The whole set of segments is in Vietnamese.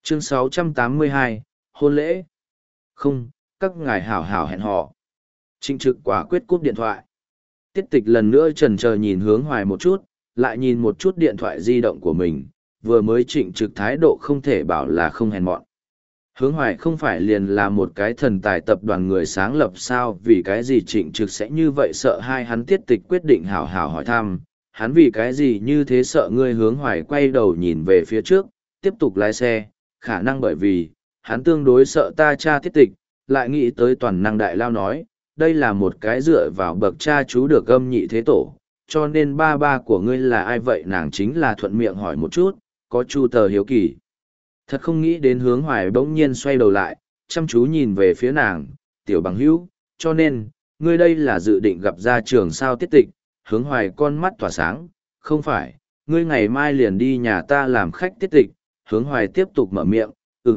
Chương 682, hôn lễ. Không, các ngài hảo hảo hẹn hò. Trịnh Trực quả quyết cúp điện thoại. Tiết Tịch lần nữa chần chờ nhìn Hướng Hoài một chút, lại nhìn một chút điện thoại di động của mình, vừa mới Trịnh Trực thái độ không thể bảo là không hèn mọn. Hướng Hoài không phải liền là một cái thần tài tập đoàn người sáng lập sao, vì cái gì Trịnh Trực sẽ như vậy sợ hai hắn. Tiết Tịch quyết định hảo hảo hỏi thăm, hắn vì cái gì như thế sợ ngươi. Hướng Hoài quay đầu nhìn về phía trước, tiếp tục lái xe, khả năng bởi vì, hắn tương đối sợ ta cha Tiết Tịch, lại nghĩ tới toàn năng đại lao nói, đây là một cái dựa vào bậc cha chú được âm nhị thế tổ, cho nên ba ba của ngươi là ai vậy. Nàng chính là thuận miệng hỏi một chút, có chu tờ hiếu kỳ. Thật không nghĩ đến. Hướng Hoài bỗng nhiên xoay đầu lại, chăm chú nhìn về phía nàng, tiểu bằng hữu, cho nên, ngươi đây là dự định gặp ra trường sao Tiết Tịch. Hướng Hoài con mắt tỏa sáng, không phải, ngươi ngày mai liền đi nhà ta làm khách Tiết Tịch. Hướng Hoài tiếp tục mở miệng,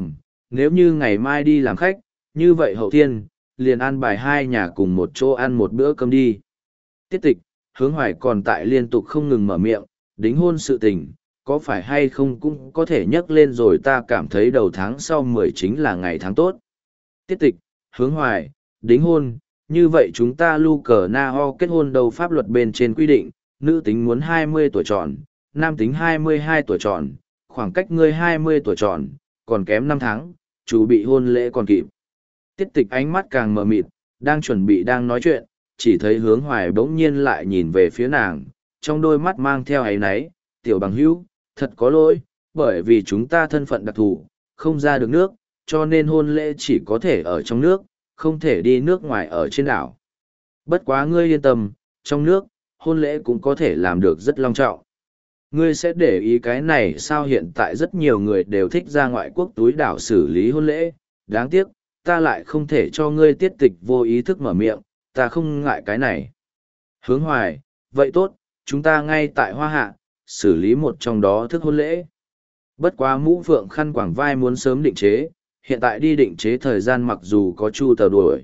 nếu như ngày mai đi làm khách, như vậy hậu thiên, liền an bài hai nhà cùng một chỗ ăn một bữa cơm đi. Tiết Tịch, Hướng Hoài còn tại liên tục không ngừng mở miệng, đính hôn sự tình, có phải hay không cũng có thể nhắc lên rồi. Ta cảm thấy đầu tháng sau 10 chính là ngày tháng tốt. Tiết Tịch, Hướng Hoài, đính hôn, như vậy chúng ta lu cờ na ho kết hôn đầu pháp luật bên trên quy định, nữ tính muốn 20 tuổi tròn, nam tính 22 tuổi tròn, khoảng cách ngươi 20 tuổi tròn, còn kém 5 tháng, chú bị hôn lễ còn kịp. Tiết Tịch ánh mắt càng mờ mịt, đang chuẩn bị đang nói chuyện, chỉ thấy Hướng Hoài bỗng nhiên lại nhìn về phía nàng, trong đôi mắt mang theo áy náy, tiểu bằng hữu, thật có lỗi, bởi vì chúng ta thân phận đặc thù, không ra được nước, cho nên hôn lễ chỉ có thể ở trong nước, không thể đi nước ngoài ở trên đảo. Bất quá ngươi yên tâm, trong nước, hôn lễ cũng có thể làm được rất long trọng. Ngươi sẽ để ý cái này sao? Hiện tại rất nhiều người đều thích ra ngoại quốc túi đảo xử lý hôn lễ, đáng tiếc, ta lại không thể cho ngươi. Tiết Tịch vô ý thức mở miệng, ta không ngại cái này. Hướng Hoài, vậy tốt, chúng ta ngay tại Hoa Hạ, xử lý một trong đó thức hôn lễ. Bất quá mũ phượng khăn quàng vai muốn sớm định chế, hiện tại đi định chế thời gian mặc dù có chu tờ đuổi,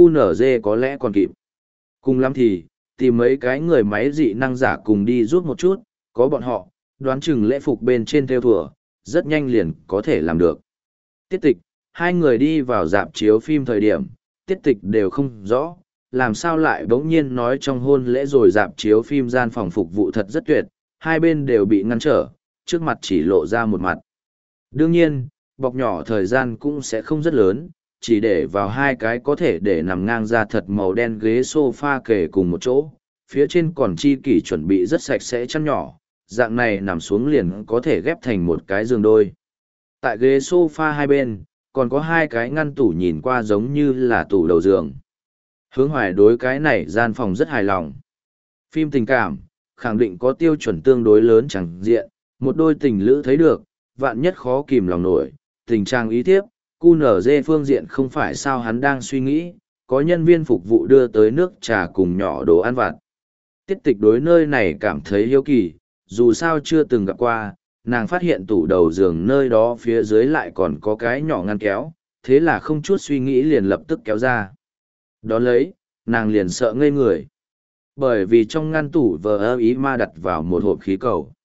QNZ có lẽ còn kịp. Cùng lắm thì, tìm mấy cái người máy dị năng giả cùng đi giúp một chút, có bọn họ, đoán chừng lễ phục bên trên theo thùa, rất nhanh liền có thể làm được. Tiết Tịch, hai người đi vào rạp chiếu phim thời điểm, Tiết Tịch đều không rõ, làm sao lại bỗng nhiên nói trong hôn lễ rồi. Rạp chiếu phim gian phòng phục vụ thật rất tuyệt, hai bên đều bị ngăn trở, trước mặt chỉ lộ ra một mặt. Đương nhiên, bọc nhỏ thời gian cũng sẽ không rất lớn, chỉ để vào hai cái có thể để nằm ngang ra thật màu đen ghế sofa kề cùng một chỗ, phía trên còn chi kỷ chuẩn bị rất sạch sẽ chăn nhỏ, dạng này nằm xuống liền có thể ghép thành một cái giường đôi. Tại ghế sofa hai bên, còn có hai cái ngăn tủ nhìn qua giống như là tủ đầu giường. Hướng Hoài đối cái này gian phòng rất hài lòng. Phim tình cảm, khẳng định có tiêu chuẩn tương đối lớn chẳng diện, một đôi tình lữ thấy được, vạn nhất khó kìm lòng nổi, tình trạng ý thiếp, QNZ phương diện không phải sao. Hắn đang suy nghĩ, có nhân viên phục vụ đưa tới nước trà cùng nhỏ đồ ăn vặt. Tiết Tịch đối nơi này cảm thấy hiếu kỳ, dù sao chưa từng gặp qua, nàng phát hiện tủ đầu giường nơi đó phía dưới lại còn có cái nhỏ ngăn kéo, thế là không chút suy nghĩ liền lập tức kéo ra. Đón lấy, nàng liền sợ ngây người. Bởi vì trong ngăn tủ vờ ơ ý ma đặt vào một hộp khí cầu.